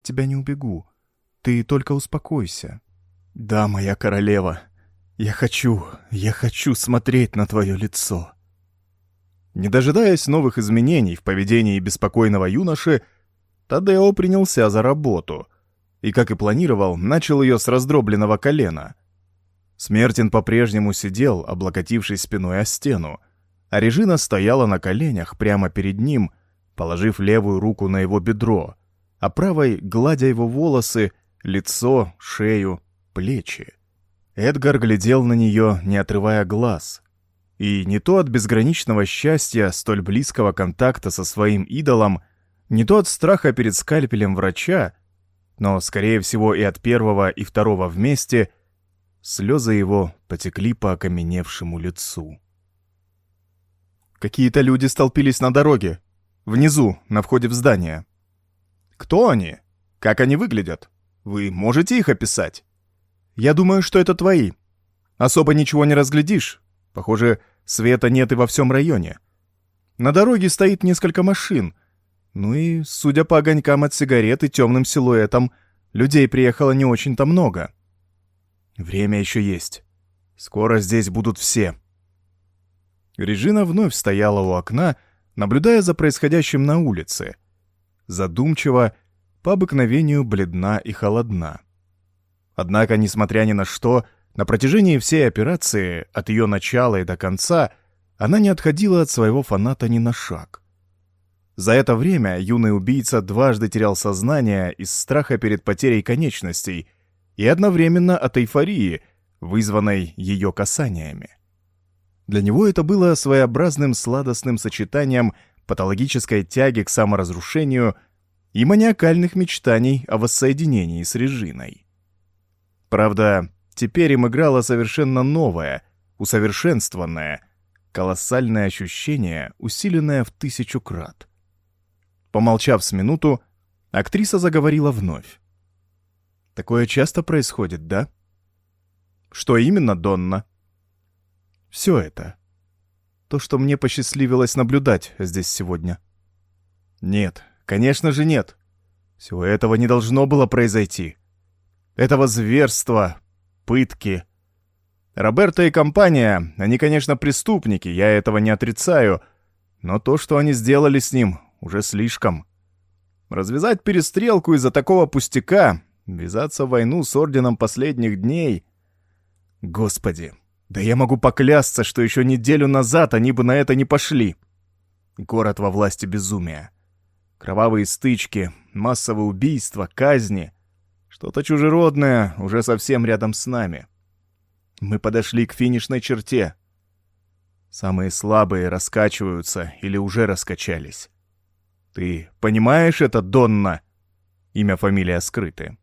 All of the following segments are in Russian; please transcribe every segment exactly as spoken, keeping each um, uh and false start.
тебя не убегу. Ты только успокойся». «Да, моя королева, я хочу, я хочу смотреть на твое лицо». Не дожидаясь новых изменений в поведении беспокойного юноши, Тадео принялся за работу и, как и планировал, начал ее с раздробленного колена. Смертин по-прежнему сидел, облокотившись спиной о стену, а Режина стояла на коленях прямо перед ним, положив левую руку на его бедро, а правой гладя его волосы, лицо, шею, плечи. Эдгар глядел на нее, не отрывая глаз. И не то от безграничного счастья, столь близкого контакта со своим идолом, не то от страха перед скальпелем врача, но, скорее всего, и от первого и второго вместе, слезы его потекли по окаменевшему лицу. Какие-то люди столпились на дороге, внизу, на входе в здание. Кто они? Как они выглядят? Вы можете их описать? Я думаю, что это твои. Особо ничего не разглядишь. Похоже, света нет и во всем районе. На дороге стоит несколько машин. Ну и, судя по огонькам от сигарет и темным силуэтам, людей приехало не очень-то много. Время еще есть. Скоро здесь будут все. Режина вновь стояла у окна, наблюдая за происходящим на улице. Задумчиво, по обыкновению бледна и холодна. Однако, несмотря ни на что, на протяжении всей операции, от ее начала и до конца, она не отходила от своего фаната ни на шаг. За это время юный убийца дважды терял сознание из страха перед потерей конечностей и одновременно от эйфории, вызванной ее касаниями. Для него это было своеобразным сладостным сочетанием патологической тяги к саморазрушению и маниакальных мечтаний о воссоединении с Режиной. Правда, теперь им играло совершенно новое, усовершенствованное, колоссальное ощущение, усиленное в тысячу крат. Помолчав с минуту, актриса заговорила вновь. «Такое часто происходит, да?» «Что именно, Донна?» «Все это. То, что мне посчастливилось наблюдать здесь сегодня». «Нет, конечно же нет. Всего этого не должно было произойти. Этого зверства, пытки. Роберто и компания, они, конечно, преступники, я этого не отрицаю, но то, что они сделали с ним, уже слишком. Развязать перестрелку из-за такого пустяка, ввязаться в войну с Орденом Последних Дней. Господи, да я могу поклясться, что еще неделю назад они бы на это не пошли. Город во власти безумия. Кровавые стычки, массовые убийства, казни. Что-то чужеродное уже совсем рядом с нами. Мы подошли к финишной черте. Самые слабые раскачиваются или уже раскачались. Ты понимаешь это, Донна? Имя, фамилия скрыты.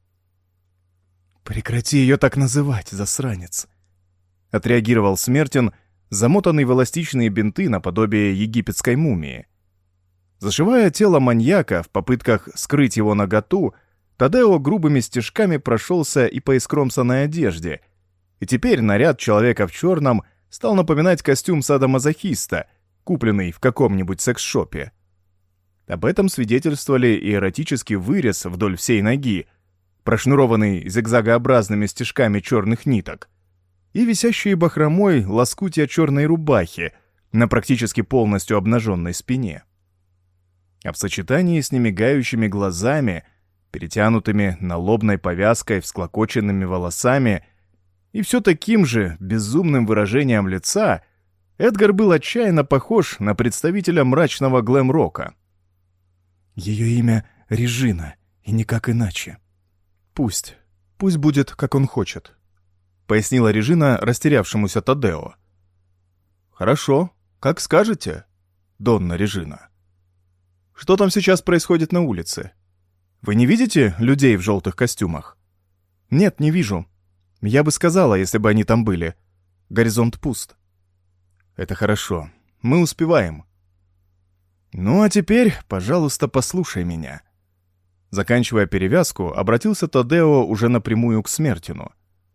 Прекрати ее так называть, засранец. Отреагировал Смертин, замотанный в эластичные бинты наподобие египетской мумии. Зашивая тело маньяка в попытках скрыть его наготу, Тадео грубыми стежками прошелся и по искромсанной одежде, и теперь наряд человека в черном стал напоминать костюм садомазохиста, купленный в каком-нибудь секс-шопе. Об этом свидетельствовали и эротический вырез вдоль всей ноги, прошнурованный зигзагообразными стежками черных ниток, и висящие бахромой лоскутья черной рубахи на практически полностью обнаженной спине. А в сочетании с немигающими глазами, перетянутыми налобной повязкой всклокоченными волосами и все таким же безумным выражением лица, Эдгар был отчаянно похож на представителя мрачного глэм-рока. Ее имя Режина, и никак иначе. Пусть, пусть будет, как он хочет, пояснила Режина растерявшемуся Тадео. Хорошо, как скажете, Донна Режина. Что там сейчас происходит на улице? Вы не видите людей в желтых костюмах? Нет, не вижу. Я бы сказала, если бы они там были. Горизонт пуст. Это хорошо. Мы успеваем. Ну а теперь, пожалуйста, послушай меня. Заканчивая перевязку, обратился Тадео уже напрямую к Смертину.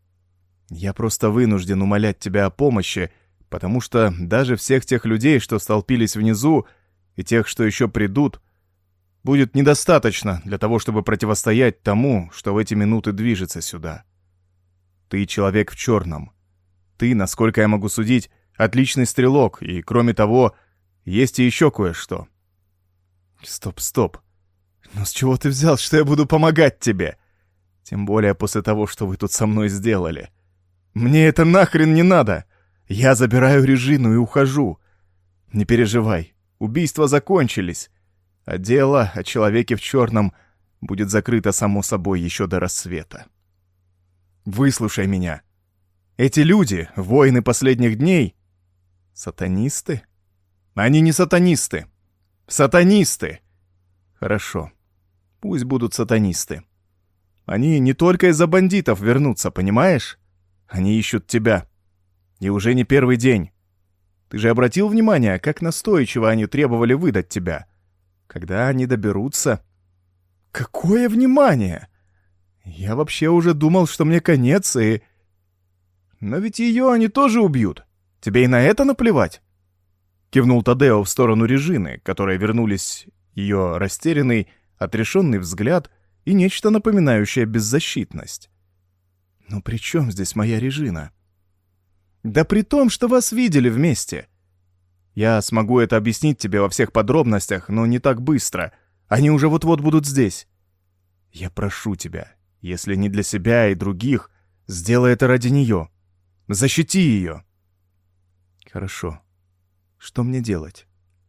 Я просто вынужден умолять тебя о помощи, потому что даже всех тех людей, что столпились внизу, и тех, что еще придут, будет недостаточно для того, чтобы противостоять тому, что в эти минуты движется сюда. Ты человек в черном. Ты, насколько я могу судить, отличный стрелок, и, кроме того, есть и еще кое-что. Стоп, стоп. Но с чего ты взял, что я буду помогать тебе? Тем более после того, что вы тут со мной сделали. Мне это нахрен не надо. Я забираю Режину и ухожу. Не переживай, убийства закончились, а дело о человеке в черном будет закрыто само собой еще до рассвета. Выслушай меня. Эти люди, воины последних дней, сатанисты? Они не сатанисты. Сатанисты! Хорошо. Пусть будут сатанисты. Они не только из-за бандитов вернутся, понимаешь? Они ищут тебя. И уже не первый день. Ты же обратил внимание, как настойчиво они требовали выдать тебя? Когда они доберутся... Какое внимание! Я вообще уже думал, что мне конец, и... Но ведь ее они тоже убьют. Тебе и на это наплевать? Кивнул Тадео в сторону Режины, которой вернулись ее растерянный, отрешенный взгляд и нечто напоминающее беззащитность. Но при чем здесь моя Режина? Да при том, что вас видели вместе. Я смогу это объяснить тебе во всех подробностях, но не так быстро. Они уже вот-вот будут здесь. Я прошу тебя, если не для себя и других, сделай это ради нее. Защити ее. Хорошо. Что мне делать?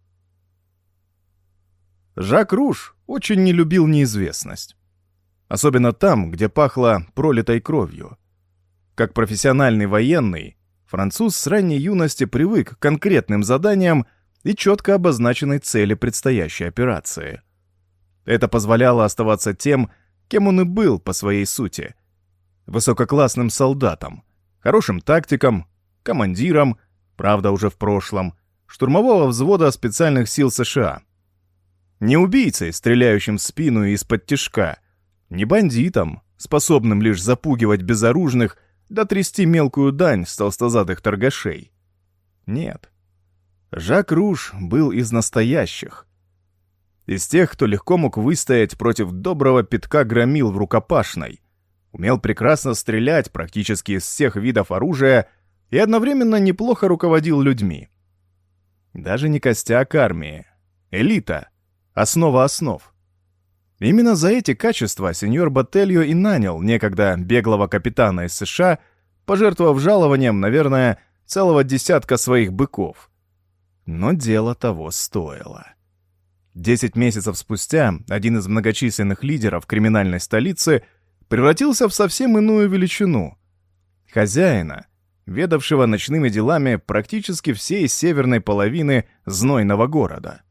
Жак Руж очень не любил неизвестность. Особенно там, где пахло пролитой кровью. Как профессиональный военный, француз с ранней юности привык к конкретным заданиям и четко обозначенной цели предстоящей операции. Это позволяло оставаться тем, кем он и был по своей сути. Высококлассным солдатом, хорошим тактиком, командиром, правда уже в прошлом, штурмового взвода специальных сил США. Не убийцей, стреляющим в спину и из-под тишка, не бандитом, способным лишь запугивать безоружных да трясти мелкую дань с толстозадых торгашей. Нет. Жак Руж был из настоящих. Из тех, кто легко мог выстоять против доброго пятка громил в рукопашной, умел прекрасно стрелять практически из всех видов оружия и одновременно неплохо руководил людьми. Даже не костяк армии. Элита. Основа основ. Именно за эти качества сеньор Ботельо и нанял некогда беглого капитана из США, пожертвовав жалованием, наверное, целого десятка своих быков. Но дело того стоило. Десять месяцев спустя один из многочисленных лидеров криминальной столицы превратился в совсем иную величину. Хозяина, ведавшего ночными делами практически всей северной половины знойного города.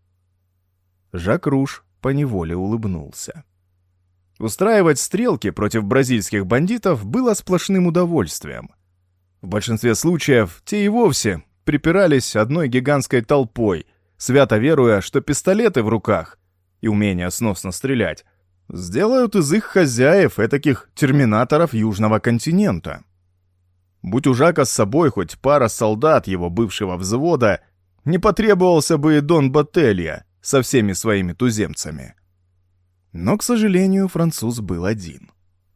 Жак Руж поневоле улыбнулся. Устраивать стрелки против бразильских бандитов было сплошным удовольствием. В большинстве случаев те и вовсе припирались одной гигантской толпой, свято веруя, что пистолеты в руках и умение сносно стрелять сделают из их хозяев этаких терминаторов Южного континента. Будь у Жака с собой хоть пара солдат его бывшего взвода, не потребовался бы и Дон Ботельо со всеми своими туземцами. Но, к сожалению, француз был один.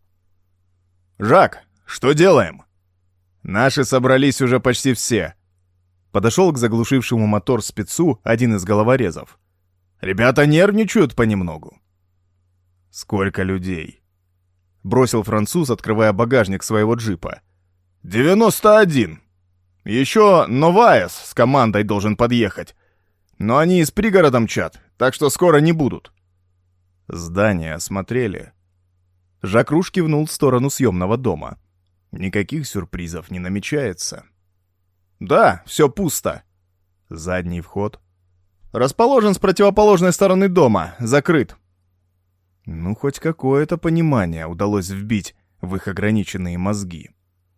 «Жак, что делаем?» «Наши собрались уже почти все». Подошел к заглушившему мотор спецу один из головорезов. «Ребята нервничают понемногу». «Сколько людей?» Бросил француз, открывая багажник своего джипа. «девяносто один. Еще Новаес с командой должен подъехать. Но они из пригорода мчат, так что скоро не будут». Здание осмотрели. Жак Руж кивнул в сторону съемного дома. Никаких сюрпризов не намечается. «Да, все пусто». Задний вход. «Расположен с противоположной стороны дома, закрыт». Ну, хоть какое-то понимание удалось вбить в их ограниченные мозги.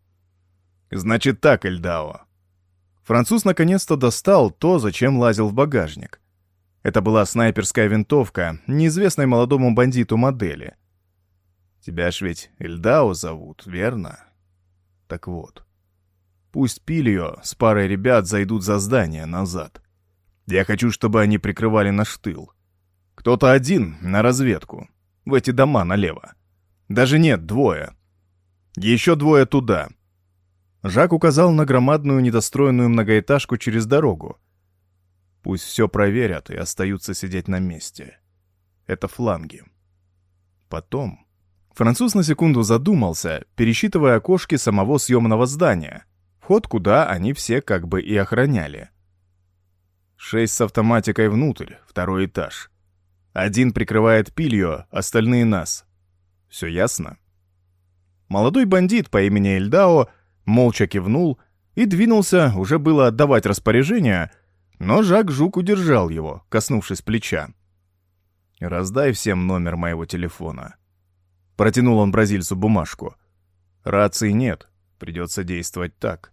«Значит так, Эльдао». Француз наконец-то достал то, зачем лазил в багажник. Это была снайперская винтовка неизвестной молодому бандиту модели. «Тебя ж ведь Эльдао зовут, верно? Так вот, пусть Пильо с парой ребят зайдут за здание назад. Я хочу, чтобы они прикрывали наш тыл. Кто-то один на разведку. В эти дома налево. Даже нет, двое. Еще двое туда. Жак указал на громадную недостроенную многоэтажку через дорогу. Пусть все проверят и остаются сидеть на месте. Это фланги. Потом... Француз на секунду задумался, пересчитывая окошки самого съемного здания, вход куда они все как бы и охраняли. Шесть с автоматикой внутрь, второй этаж. Один прикрывает Пильо, остальные нас. Все ясно? Молодой бандит по имени Эльдао молча кивнул и двинулся уже было отдавать распоряжение, но Жак Жук удержал его, коснувшись плеча. «Раздай всем номер моего телефона». Протянул он бразильцу бумажку. «Рации нет, придется действовать так».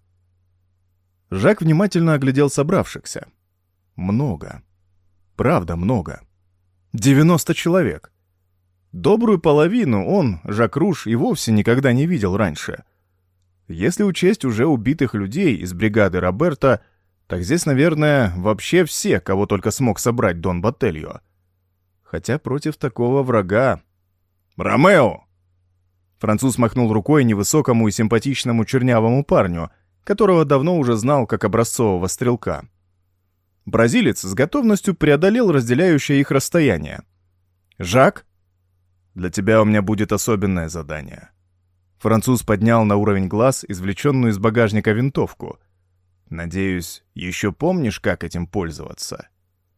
Жак внимательно оглядел собравшихся. Много. Правда, много. девяносто человек. Добрую половину он, Жак Руж, и вовсе никогда не видел раньше. Если учесть уже убитых людей из бригады Роберто, так здесь, наверное, вообще все, кого только смог собрать Дон Ботельо. Хотя против такого врага... «Ромео!» Француз махнул рукой невысокому и симпатичному чернявому парню, которого давно уже знал как образцового стрелка. Бразилец с готовностью преодолел разделяющее их расстояние. «Жак, для тебя у меня будет особенное задание». Француз поднял на уровень глаз извлеченную из багажника винтовку. «Надеюсь, еще помнишь, как этим пользоваться?»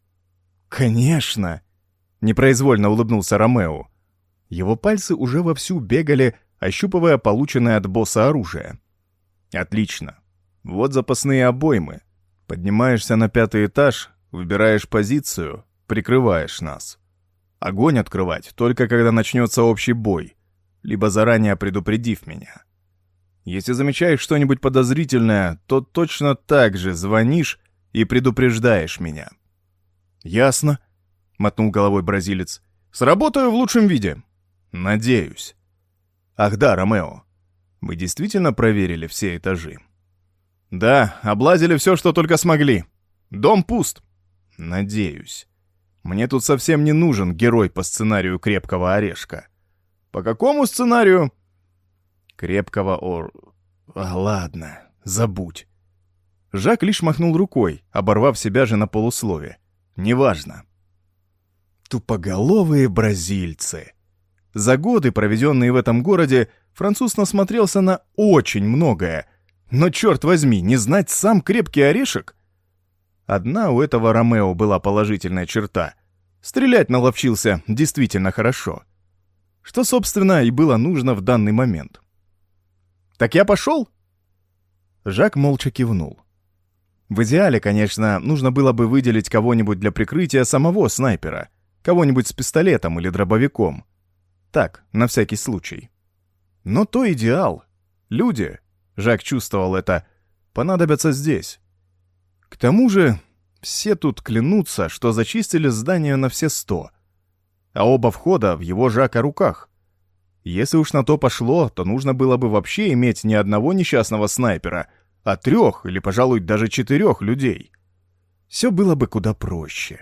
«Конечно!» — непроизвольно улыбнулся Ромео. Его пальцы уже вовсю бегали, ощупывая полученное от босса оружие. «Отлично. Вот запасные обоймы. Поднимаешься на пятый этаж, выбираешь позицию, прикрываешь нас. Огонь открывать только когда начнется общий бой, либо заранее предупредив меня. Если замечаешь что-нибудь подозрительное, то точно так же звонишь и предупреждаешь меня». «Ясно», — мотнул головой бразилец. «Сработаю в лучшем виде». «Надеюсь». «Ах да, Ромео, мы действительно проверили все этажи?» «Да, облазили все, что только смогли. Дом пуст». «Надеюсь. Мне тут совсем не нужен герой по сценарию «Крепкого орешка». «По какому сценарию?» «Крепкого ор... А, ладно, забудь». Жак лишь махнул рукой, оборвав себя же на полуслове. «Неважно». Тупоголовые бразильцы. За годы, проведенные в этом городе, француз насмотрелся на очень многое. Но, черт возьми, не знать сам крепкий орешек? Одна у этого Ромео была положительная черта. Стрелять наловчился действительно хорошо. Что, собственно, и было нужно в данный момент. «Так я пошел?» Жак молча кивнул. В идеале, конечно, нужно было бы выделить кого-нибудь для прикрытия самого снайпера, кого-нибудь с пистолетом или дробовиком. Так, на всякий случай. Но то идеал. Люди, Жак чувствовал это, понадобятся здесь. К тому же, все тут клянутся, что зачистили здание на все сто. А оба входа в его Жака руках. Если уж на то пошло, то нужно было бы вообще иметь не одного несчастного снайпера, а трех или, пожалуй, даже четырех людей. Все было бы куда проще.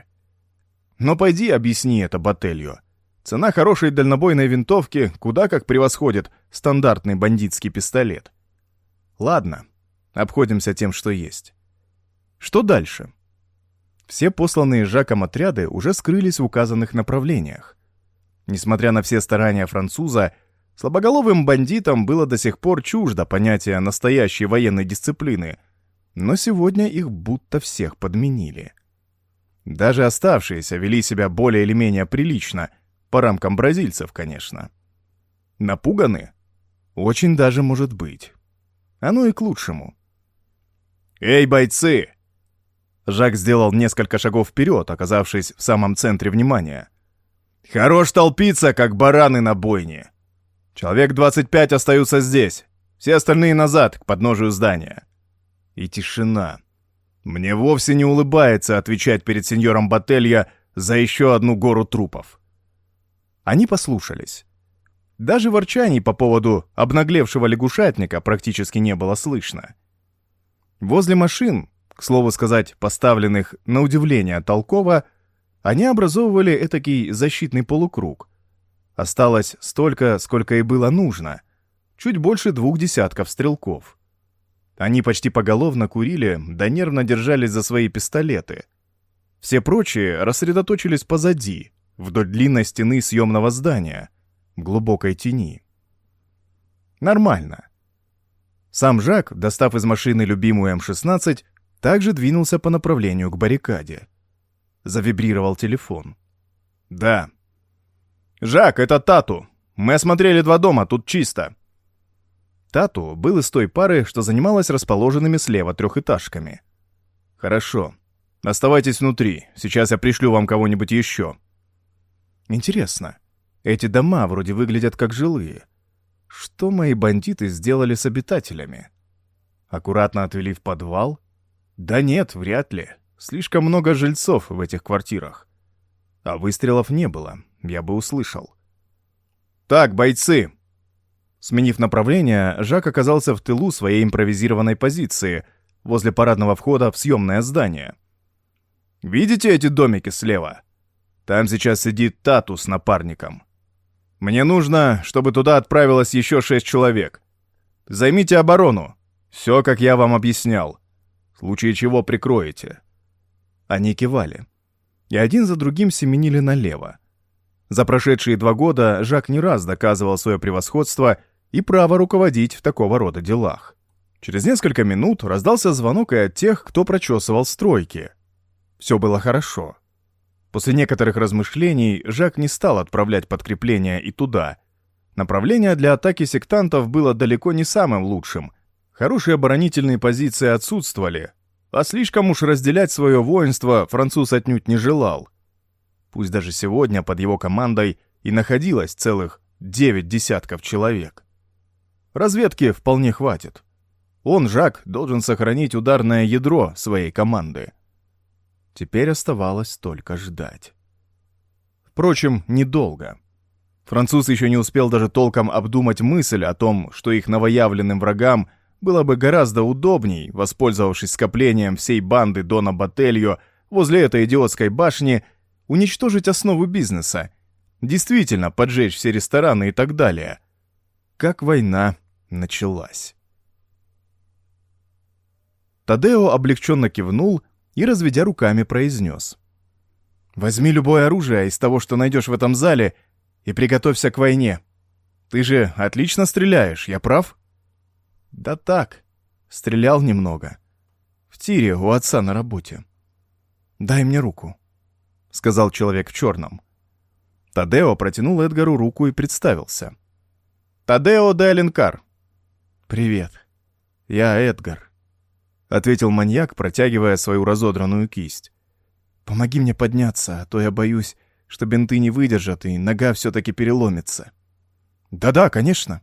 Но пойди объясни это Ботельо. Цена хорошей дальнобойной винтовки куда как превосходит стандартный бандитский пистолет. Ладно, обходимся тем, что есть. Что дальше? Все посланные Жаком отряды уже скрылись в указанных направлениях. Несмотря на все старания француза, слабоголовым бандитам было до сих пор чуждо понятие настоящей военной дисциплины, но сегодня их будто всех подменили. Даже оставшиеся вели себя более или менее прилично, по рамкам бразильцев, конечно. Напуганы? Очень даже может быть. Оно и к лучшему. «Эй, бойцы!» Жак сделал несколько шагов вперед, оказавшись в самом центре внимания. «Хорош толпиться, как бараны на бойне. Человек двадцать пять остаются здесь, все остальные назад, к подножию здания». И тишина. Мне вовсе не улыбается отвечать перед сеньором Ботельо за еще одну гору трупов. Они послушались. Даже ворчаний по поводу обнаглевшего лягушатника практически не было слышно. Возле машин, к слову сказать, поставленных на удивление толково, Они образовывали этакий защитный полукруг. Осталось столько, сколько и было нужно. Чуть больше двух десятков стрелков. Они почти поголовно курили, да нервно держались за свои пистолеты. Все прочие рассредоточились позади, вдоль длинной стены съемного здания, в глубокой тени. Нормально. Сам Жак, достав из машины любимую эм шестнадцать, также двинулся по направлению к баррикаде. Завибрировал телефон. «Да». «Жак, это Тату. Мы осмотрели два дома, тут чисто». Тату был из той пары, что занималась расположенными слева трехэтажками. «Хорошо. Оставайтесь внутри. Сейчас я пришлю вам кого-нибудь еще». Интересно, эти дома вроде выглядят как жилые. Что мои бандиты сделали с обитателями? Аккуратно отвели в подвал? Да нет, вряд ли. Слишком много жильцов в этих квартирах. А выстрелов не было, я бы услышал. «Так, бойцы!» Сменив направление, Жак оказался в тылу своей импровизированной позиции, возле парадного входа в съемное здание. «Видите эти домики слева? Там сейчас сидит Тату с напарником. Мне нужно, чтобы туда отправилось еще шесть человек. Займите оборону. Все, как я вам объяснял. В случае чего прикроете». Они кивали. И один за другим семенили налево. За прошедшие два года Жак не раз доказывал свое превосходство и право руководить в такого рода делах. Через несколько минут раздался звонок и от тех, кто прочесывал стройки. Все было хорошо. После некоторых размышлений Жак не стал отправлять подкрепления и туда. Направление для атаки сектантов было далеко не самым лучшим. Хорошие оборонительные позиции отсутствовали, а слишком уж разделять свое воинство француз отнюдь не желал. Пусть даже сегодня под его командой и находилось целых девять десятков человек. Разведки вполне хватит. Он, Жак, должен сохранить ударное ядро своей команды. Теперь оставалось только ждать. Впрочем, недолго. Француз еще не успел даже толком обдумать мысль о том, что их новоявленным врагам было бы гораздо удобней, воспользовавшись скоплением всей банды Дона Ботельо возле этой идиотской башни, уничтожить основу бизнеса, действительно поджечь все рестораны и так далее. Как война началась. Тадео облегченно кивнул и, разведя руками, произнес: «Возьми любое оружие из того, что найдешь в этом зале, и приготовься к войне. Ты же отлично стреляешь, я прав?» «Да так, стрелял немного. В тире у отца на работе». «Дай мне руку», — сказал человек в черном. Тадео протянул Эдгару руку и представился. «Тадео де Аленкар». «Привет. Я Эдгар», — ответил маньяк, протягивая свою разодранную кисть. «Помоги мне подняться, а то я боюсь, что бинты не выдержат, и нога все-таки переломится». «Да-да, конечно».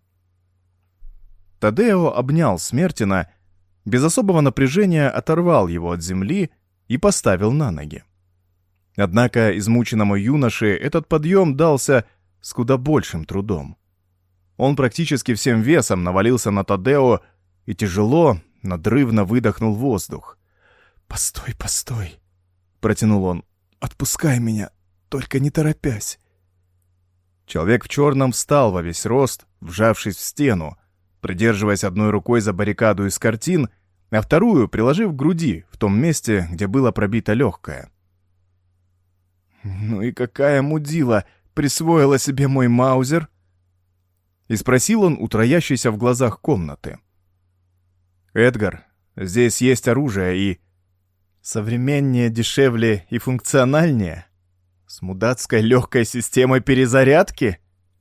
Тадео обнял Смертина, без особого напряжения оторвал его от земли и поставил на ноги. Однако измученному юноше этот подъем дался с куда большим трудом. Он практически всем весом навалился на Тадео и тяжело, надрывно выдохнул воздух. «Постой, постой», — протянул он, — «отпускай меня, только не торопясь». Человек в черном встал во весь рост, вжавшись в стену, придерживаясь одной рукой за баррикаду из картин, а вторую приложив к груди, в том месте, где было пробито легкое. «Ну и какая мудила присвоила себе мой маузер?» И спросил он у троящейся в глазах комнаты. «Эдгар, здесь есть оружие и...» «Современнее, дешевле и функциональнее? С мудацкой легкой системой перезарядки?»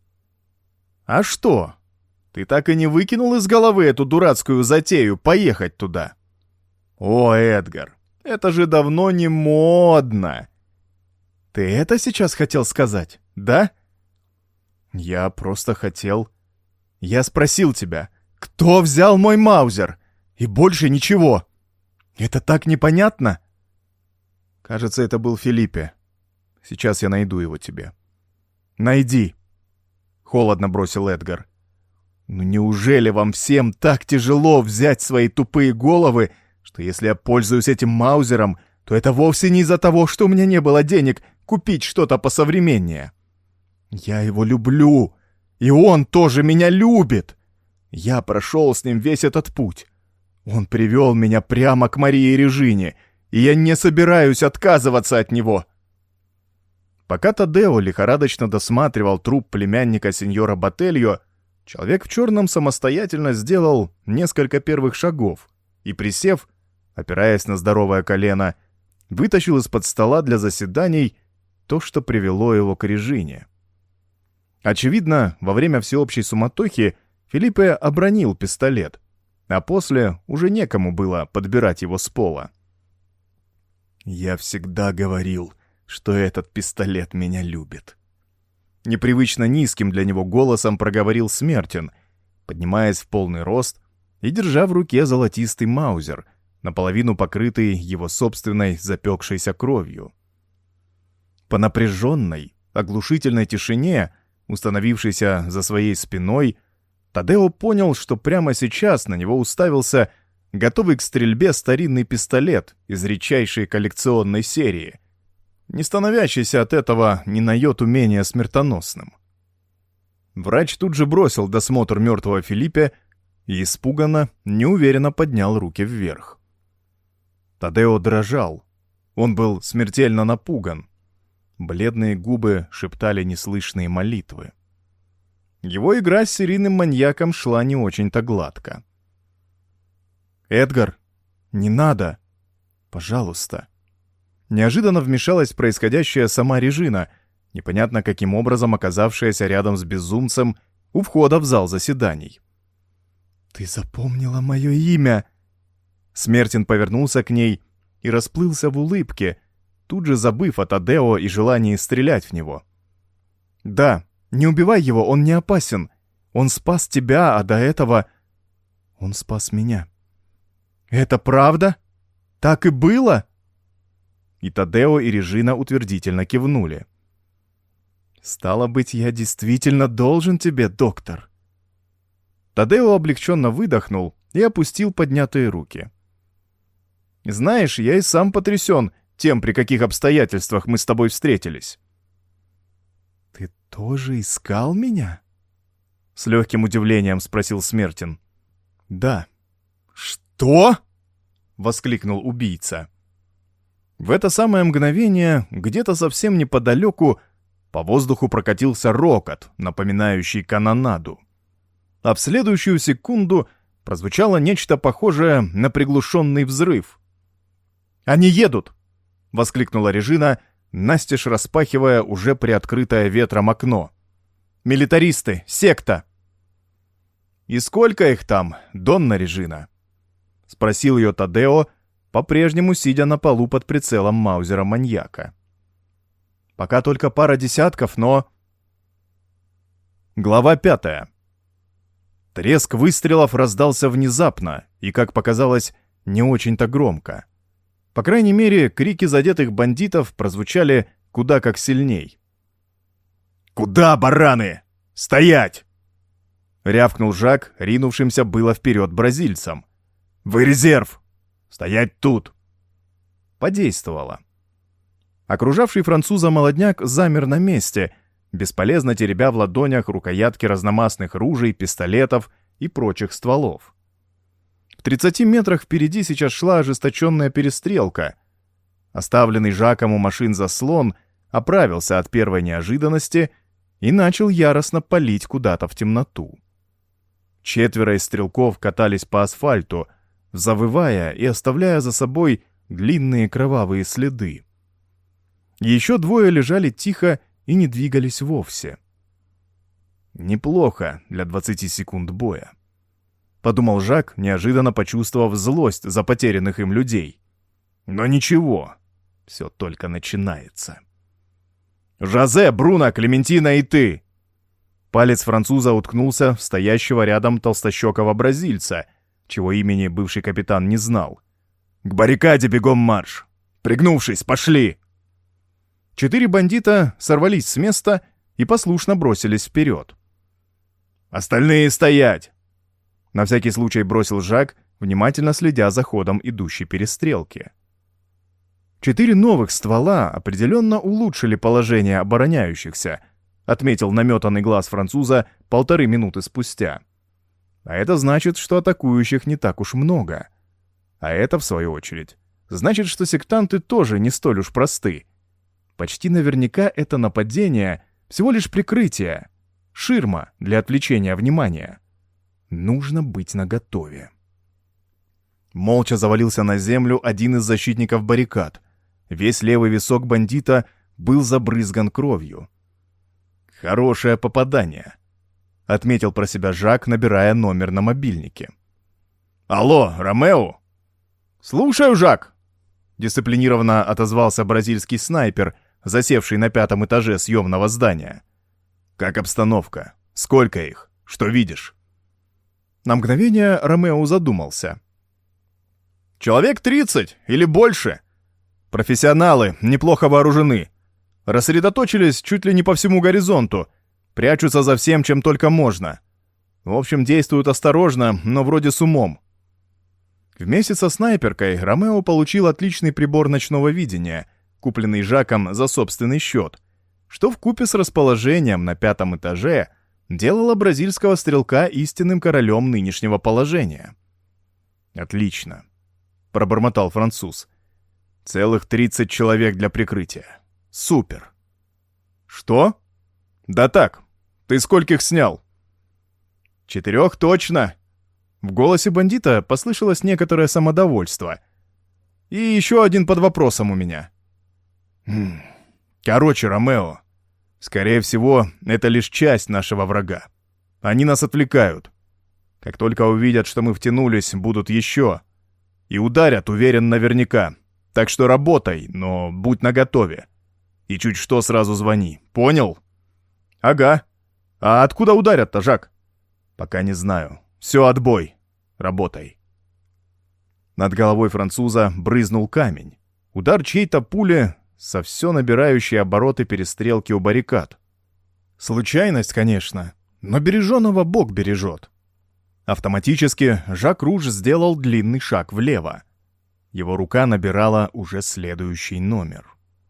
«А что? Ты так и не выкинул из головы эту дурацкую затею поехать туда?» «О, Эдгар, это же давно не модно!» «Ты это сейчас хотел сказать, да?» «Я просто хотел...» «Я спросил тебя, кто взял мой маузер? И больше ничего. Это так непонятно?» «Кажется, это был Филиппе. Сейчас я найду его тебе». «Найди», — холодно бросил Эдгар. «Ну неужели вам всем так тяжело взять свои тупые головы, что если я пользуюсь этим маузером, то это вовсе не из-за того, что у меня не было денег купить что-то посовременнее. Я его люблю, и он тоже меня любит. Я прошел с ним весь этот путь. Он привел меня прямо к Марии Режине, и я не собираюсь отказываться от него». Пока Тадео лихорадочно досматривал труп племянника сеньора Ботельо, человек в черном самостоятельно сделал несколько первых шагов и, присев, опираясь на здоровое колено, вытащил из-под стола для заседаний то, что привело его к Режине. Очевидно, во время всеобщей суматохи Филиппе обронил пистолет, а после уже некому было подбирать его с пола. «Я всегда говорил, что этот пистолет меня любит». Непривычно низким для него голосом проговорил Смертин, поднимаясь в полный рост и держа в руке золотистый маузер, наполовину покрытый его собственной запекшейся кровью. По напряженной, оглушительной тишине, установившейся за своей спиной, Тадео понял, что прямо сейчас на него уставился готовый к стрельбе старинный пистолет из редчайшей коллекционной серии, не становящийся от этого ни на йоту менее смертоносным. Врач тут же бросил досмотр мертвого Филиппе и испуганно, неуверенно поднял руки вверх. Тадео дрожал. Он был смертельно напуган. Бледные губы шептали неслышные молитвы. Его игра с серийным маньяком шла не очень-то гладко. «Эдгар, не надо! Пожалуйста!» Неожиданно вмешалась в происходящее сама Режина, непонятно каким образом оказавшаяся рядом с безумцем у входа в зал заседаний. «Ты запомнила мое имя!» Смертин повернулся к ней и расплылся в улыбке, тут же забыв о Тадео и желании стрелять в него. «Да, не убивай его, он не опасен. Он спас тебя, а до этого... он спас меня». «Это правда? Так и было?» И Тадео, и Режина утвердительно кивнули. «Стало быть, я действительно должен тебе, доктор». Тадео облегченно выдохнул и опустил поднятые руки. «Знаешь, я и сам потрясен тем, при каких обстоятельствах мы с тобой встретились». «Ты тоже искал меня?» С легким удивлением спросил Смертин. «Да». «Что?» — воскликнул убийца. В это самое мгновение, где-то совсем неподалеку, по воздуху прокатился рокот, напоминающий канонаду. А в следующую секунду прозвучало нечто похожее на приглушенный взрыв. «Они едут!» — воскликнула Режина, настежь распахивая уже приоткрытое ветром окно. «Милитаристы! Секта!» «И сколько их там, Донна Режина?» — спросил ее Тадео, по-прежнему сидя на полу под прицелом маузера маньяка. «Пока только пара десятков, но...» Глава пятая. Треск выстрелов раздался внезапно и, как показалось, не очень-то громко. По крайней мере, крики задетых бандитов прозвучали куда как сильней. «Куда, бараны? Стоять!» — рявкнул Жак, ринувшимся было вперед бразильцам. «Вы резерв! Стоять тут!» Подействовало. Окружавший француза молодняк замер на месте, бесполезно теребя в ладонях рукоятки разномастных ружей, пистолетов и прочих стволов. В тридцати метрах впереди сейчас шла ожесточенная перестрелка. Оставленный Жаком у машин заслон оправился от первой неожиданности и начал яростно палить куда-то в темноту. Четверо из стрелков катались по асфальту, завывая и оставляя за собой длинные кровавые следы. Еще двое лежали тихо и не двигались вовсе. «Неплохо для двадцати секунд боя», — подумал Жак, неожиданно почувствовав злость за потерянных им людей. «Но ничего, все только начинается». «Жозе, Бруно, Клементина и ты!» Палец француза уткнулся в стоящего рядом толстощекого бразильца, чего имени бывший капитан не знал. «К баррикаде бегом марш! Пригнувшись, пошли!» Четыре бандита сорвались с места и послушно бросились вперед. «Остальные стоять!» На всякий случай бросил Жак, внимательно следя за ходом идущей перестрелки. Четыре новых ствола определенно улучшили положение обороняющихся, отметил наметанный глаз француза полторы минуты спустя. А это значит, что атакующих не так уж много. А это, в свою очередь, значит, что сектанты тоже не столь уж просты. Почти наверняка это нападение всего лишь прикрытие, ширма для отвлечения внимания. Нужно быть наготове. Молча завалился на землю один из защитников баррикад. Весь левый висок бандита был забрызган кровью. «Хорошее попадание», — отметил про себя Жак, набирая номер на мобильнике. «Алло, Ромео?» «Слушаю, Жак!» — дисциплинированно отозвался бразильский снайпер, засевший на пятом этаже съемного здания. «Как обстановка? Сколько их? Что видишь?» На мгновение Ромео задумался. «Человек тридцать или больше. Профессионалы, неплохо вооружены. Рассредоточились чуть ли не по всему горизонту. Прячутся за всем, чем только можно. В общем, действуют осторожно, но вроде с умом». Вместе со снайперкой Ромео получил отличный прибор ночного видения, купленный Жаком за собственный счет, что вкупе с расположением на пятом этаже делало бразильского стрелка истинным королем нынешнего положения. «Отлично», — пробормотал француз. «Целых тридцать человек для прикрытия. Супер!» «Что?» «Да так. Ты скольких снял?» «Четырех точно!» В голосе бандита послышалось некоторое самодовольство. «И еще один под вопросом у меня». «Хм. Короче, Ромео, скорее всего, это лишь часть нашего врага. Они нас отвлекают. Как только увидят, что мы втянулись, будут еще. И ударят, уверен, наверняка. Так что работай, но будь наготове. И чуть что сразу звони. Понял?» «Ага. А откуда ударят-то, Жак?» «Пока не знаю. Все, отбой. Работай». Над головой француза брызнул камень. Удар чьей-то пули со все набирающей обороты перестрелки у баррикад. Случайность, конечно, но береженого Бог бережет. Автоматически Жак Руж сделал длинный шаг влево. Его рука набирала уже следующий номер.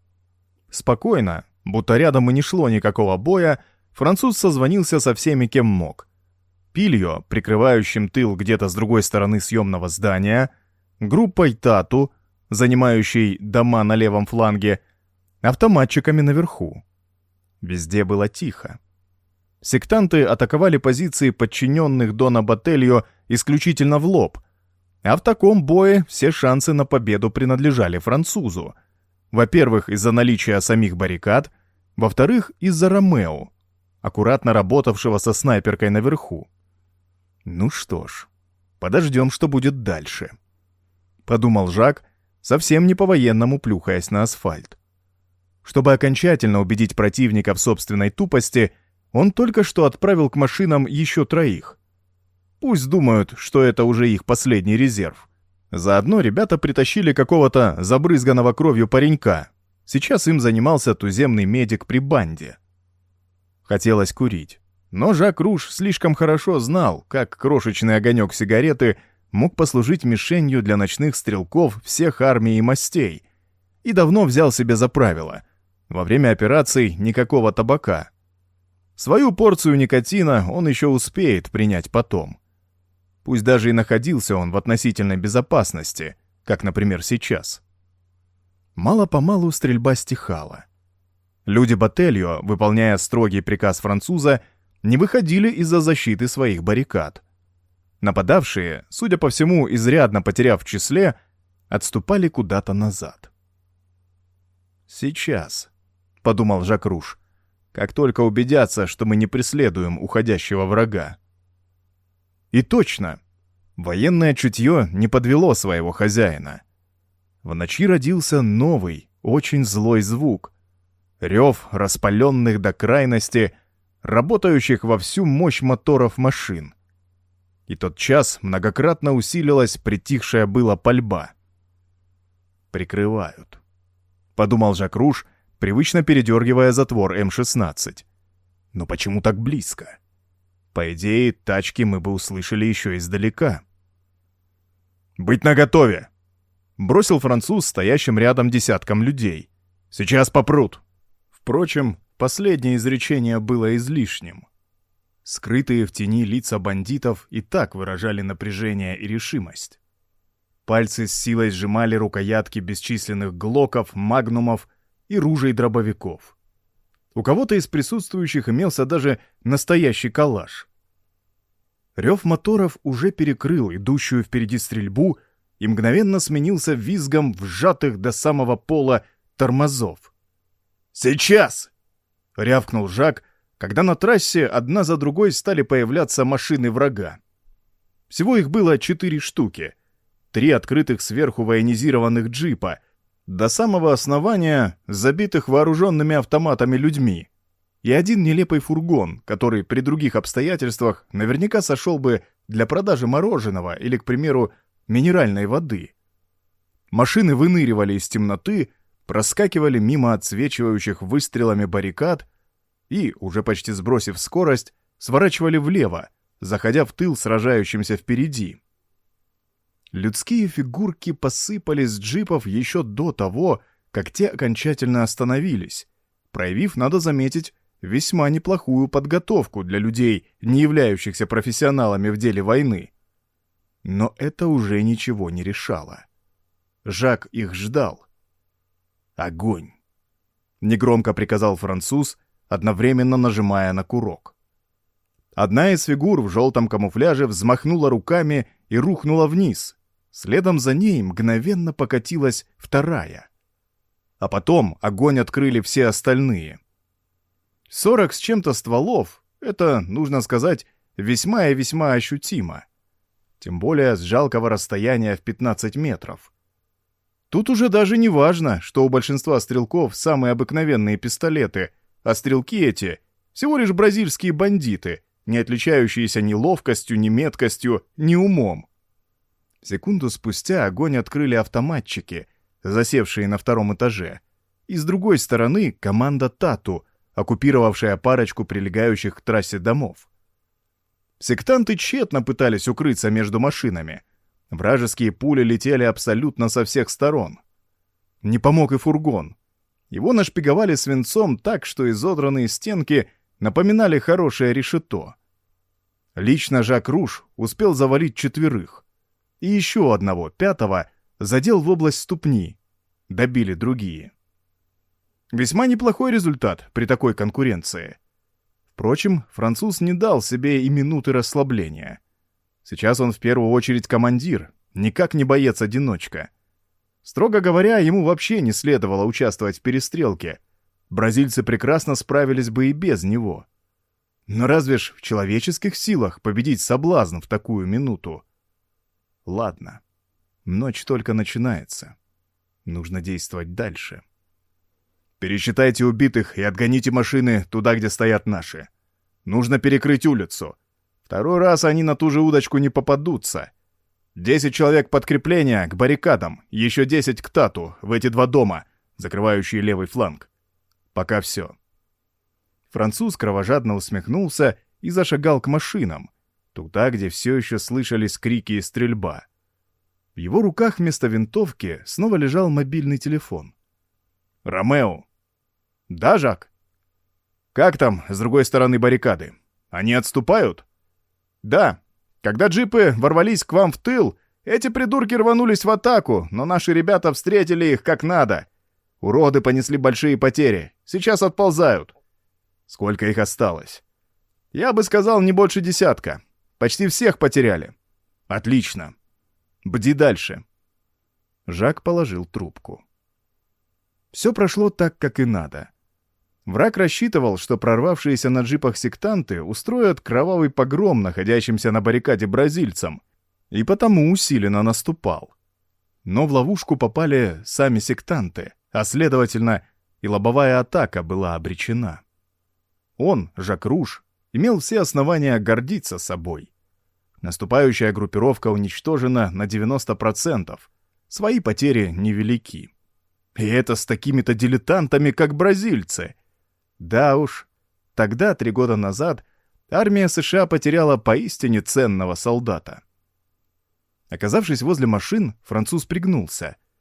Спокойно, будто рядом и не шло никакого боя, француз созвонился со всеми, кем мог. Пильо, прикрывающим тыл где-то с другой стороны съемного здания, группой Тату, занимающей дома на левом фланге, автоматчиками наверху. Везде было тихо. Сектанты атаковали позиции подчиненных Дона Ботельо исключительно в лоб, а в таком бое все шансы на победу принадлежали французу. Во-первых, из-за наличия самих баррикад, во-вторых, из-за Ромео, аккуратно работавшего со снайперкой наверху. «Ну что ж, подождем, что будет дальше», — подумал Жак, совсем не по-военному плюхаясь на асфальт. Чтобы окончательно убедить противника в собственной тупости, он только что отправил к машинам еще троих. Пусть думают, что это уже их последний резерв. Заодно ребята притащили какого-то забрызганного кровью паренька. Сейчас им занимался туземный медик при банде. Хотелось курить. Но Жак Руж слишком хорошо знал, как крошечный огонек сигареты мог послужить мишенью для ночных стрелков всех армий и мастей, и давно взял себе за правило: во время операций никакого табака. Свою порцию никотина он еще успеет принять потом. Пусть даже и находился он в относительной безопасности, как, например, сейчас. Мало-помалу стрельба стихала. Люди Ботельо, выполняя строгий приказ француза, не выходили из-за защиты своих баррикад. Нападавшие, судя по всему, изрядно потеряв в числе, отступали куда-то назад. «Сейчас», — подумал Жак Руж, — «как только убедятся, что мы не преследуем уходящего врага». И точно, военное чутье не подвело своего хозяина. В ночи родился новый, очень злой звук. Рев распаленных до крайности, работающих во всю мощь моторов машин. И тотчас многократно усилилась притихшая была пальба. «Прикрывают», — подумал Жак Руж, привычно передергивая затвор эм шестнадцать. «Но почему так близко? По идее, тачки мы бы услышали еще издалека». «Быть наготове!» Бросил француз стоящим рядом десяткам людей. «Сейчас попрут!» Впрочем, последнее изречение было излишним. Скрытые в тени лица бандитов и так выражали напряжение и решимость. Пальцы с силой сжимали рукоятки бесчисленных глоков, магнумов и ружей дробовиков. У кого-то из присутствующих имелся даже настоящий калаш. Рев моторов уже перекрыл идущую впереди стрельбу и мгновенно сменился визгом вжатых до самого пола тормозов. «Сейчас!» — рявкнул Жак, когда на трассе одна за другой стали появляться машины врага. Всего их было четыре штуки. Три открытых сверху военизированных джипа, до самого основания забитых вооруженными автоматами людьми, и один нелепый фургон, который при других обстоятельствах наверняка сошел бы для продажи мороженого или, к примеру, минеральной воды. Машины выныривали из темноты, проскакивали мимо отсвечивающих выстрелами баррикад и, уже почти сбросив скорость, сворачивали влево, заходя в тыл сражающимся впереди. Людские фигурки посыпались с джипов еще до того, как те окончательно остановились, проявив, надо заметить, весьма неплохую подготовку для людей, не являющихся профессионалами в деле войны. Но это уже ничего не решало. Жак их ждал. «Огонь!» — негромко приказал француз, одновременно нажимая на курок. Одна из фигур в желтом камуфляже взмахнула руками и рухнула вниз. Следом за ней мгновенно покатилась вторая. А потом огонь открыли все остальные. Сорок с чем-то стволов — это, нужно сказать, весьма и весьма ощутимо. Тем более с жалкого расстояния в пятнадцать метров. Тут уже даже не важно, что у большинства стрелков самые обыкновенные пистолеты, а стрелки эти — всего лишь бразильские бандиты, не отличающиеся ни ловкостью, ни меткостью, ни умом. Секунду спустя огонь открыли автоматчики, засевшие на втором этаже, и с другой стороны команда Тату, оккупировавшая парочку прилегающих к трассе домов. Сектанты тщетно пытались укрыться между машинами. Вражеские пули летели абсолютно со всех сторон. Не помог и фургон. Его нашпиговали свинцом так, что изодранные стенки напоминали хорошее решето. Лично Жак Руж успел завалить четверых. И еще одного, пятого, задел в область ступни. Добили другие. Весьма неплохой результат при такой конкуренции. Впрочем, француз не дал себе и минуты расслабления. Сейчас он в первую очередь командир, никак не боец-одиночка. Строго говоря, ему вообще не следовало участвовать в перестрелке. Бразильцы прекрасно справились бы и без него. Но разве ж в человеческих силах победить соблазн в такую минуту? Ладно, ночь только начинается. Нужно действовать дальше. Пересчитайте убитых и отгоните машины туда, где стоят наши. Нужно перекрыть улицу. Второй раз они на ту же удочку не попадутся. Десять человек подкрепления к баррикадам, еще десять к Тату, в эти два дома, закрывающие левый фланг. Пока все. Француз кровожадно усмехнулся и зашагал к машинам, туда, где все еще слышались крики и стрельба. В его руках вместо винтовки снова лежал мобильный телефон. «Ромео!» «Да, Жак?» «Как там с другой стороны баррикады? Они отступают?» «Да. Когда джипы ворвались к вам в тыл, эти придурки рванулись в атаку, но наши ребята встретили их как надо. Уроды понесли большие потери. Сейчас отползают». «Сколько их осталось?» «Я бы сказал, не больше десятка. Почти всех потеряли». «Отлично. Бди дальше». Жак положил трубку. Все прошло так, как и надо. Враг рассчитывал, что прорвавшиеся на джипах сектанты устроят кровавый погром находящимся на баррикаде бразильцам, и потому усиленно наступал. Но в ловушку попали сами сектанты, а следовательно, и лобовая атака была обречена. Он, Жак Руж, имел все основания гордиться собой. Наступающая группировка уничтожена на девяносто процентов, свои потери невелики. И это с такими-то дилетантами, как бразильцы. Да уж, тогда, три года назад, армия США потеряла поистине ценного солдата. Оказавшись возле машин, француз пригнулся,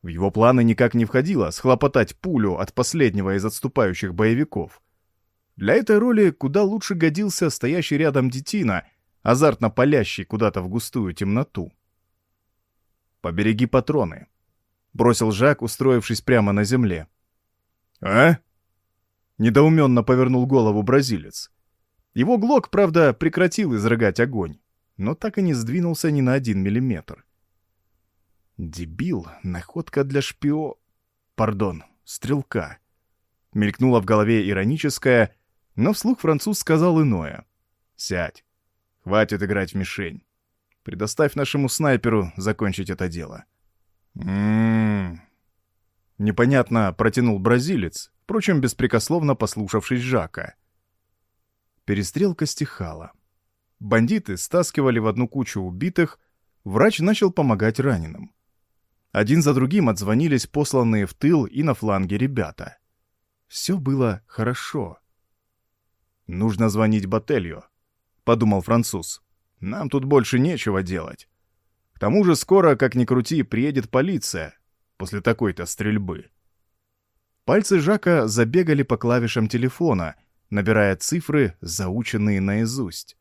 В его планы никак не входило схлопотать пулю от последнего из отступающих боевиков. Для этой роли куда лучше годился стоящий рядом детина, азартно палящий куда-то в густую темноту. «Побереги патроны», — бросил Жак, устроившись прямо на земле. «А?» — недоуменно повернул голову бразилец. Его глок, правда, прекратил изрыгать огонь, но так и не сдвинулся ни на один миллиметр. «Дебил, находка для шпио... Пардон, стрелка». Мелькнула в голове ироническая, но вслух француз сказал иное. «Сядь. Хватит играть в мишень. Предоставь нашему снайперу закончить это дело». «М-м-м...» Непонятно протянул бразилец, впрочем, беспрекословно послушавшись Жака. Перестрелка стихала. Бандиты стаскивали в одну кучу убитых, врач начал помогать раненым. Один за другим отзвонились посланные в тыл и на фланге ребята. Все было хорошо. «Нужно звонить Ботельо», — подумал француз. «Нам тут больше нечего делать. К тому же скоро, как ни крути, приедет полиция после такой-то стрельбы». Пальцы Жака забегали по клавишам телефона, набирая цифры, заученные наизусть.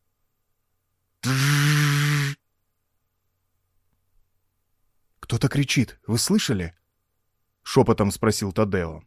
«Кто-то кричит, вы слышали?» — шепотом спросил Тадео.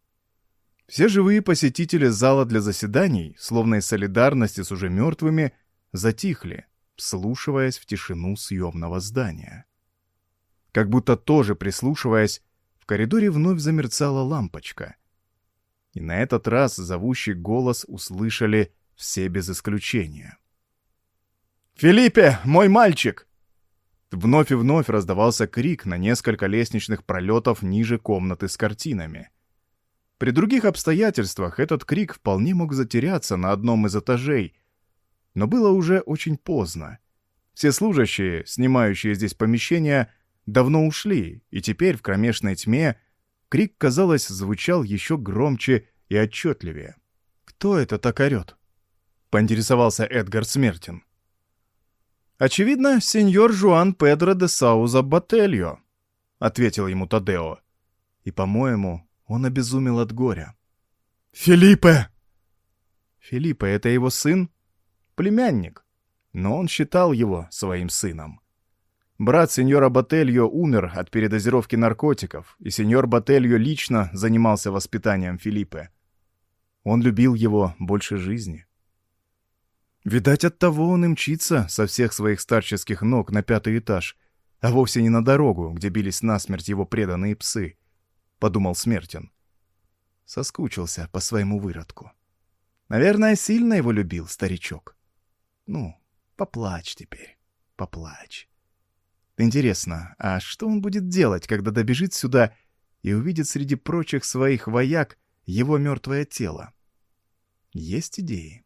Все живые посетители зала для заседаний, словно из солидарности с уже мертвыми, затихли, вслушиваясь в тишину съемного здания. Как будто тоже прислушиваясь, в коридоре вновь замерцала лампочка. И на этот раз зовущий голос услышали все без исключения. «Филиппе, мой мальчик!» Вновь и вновь раздавался крик на несколько лестничных пролетов ниже комнаты с картинами. При других обстоятельствах этот крик вполне мог затеряться на одном из этажей, но было уже очень поздно. Все служащие, снимающие здесь помещения, давно ушли, и теперь в кромешной тьме крик, казалось, звучал еще громче и отчетливее. «Кто это так орет?» — поинтересовался Эдгар Смертин. «Очевидно, сеньор Жуан Педро де Сауза Ботельо», — ответил ему Тадео. «И, по-моему, он обезумел от горя». «Филиппе!» «Филиппе — это его сын?» «Племянник. Но он считал его своим сыном. Брат сеньора Ботельо умер от передозировки наркотиков, и сеньор Ботельо лично занимался воспитанием Филиппе. Он любил его больше жизни. Видать, оттого он и мчится со всех своих старческих ног на пятый этаж, а вовсе не на дорогу, где бились насмерть его преданные псы», — подумал Смертин. Соскучился по своему выродку. Наверное, сильно его любил старичок. Ну, поплачь теперь, поплачь. Интересно, а что он будет делать, когда добежит сюда и увидит среди прочих своих вояк его мертвое тело? Есть идеи.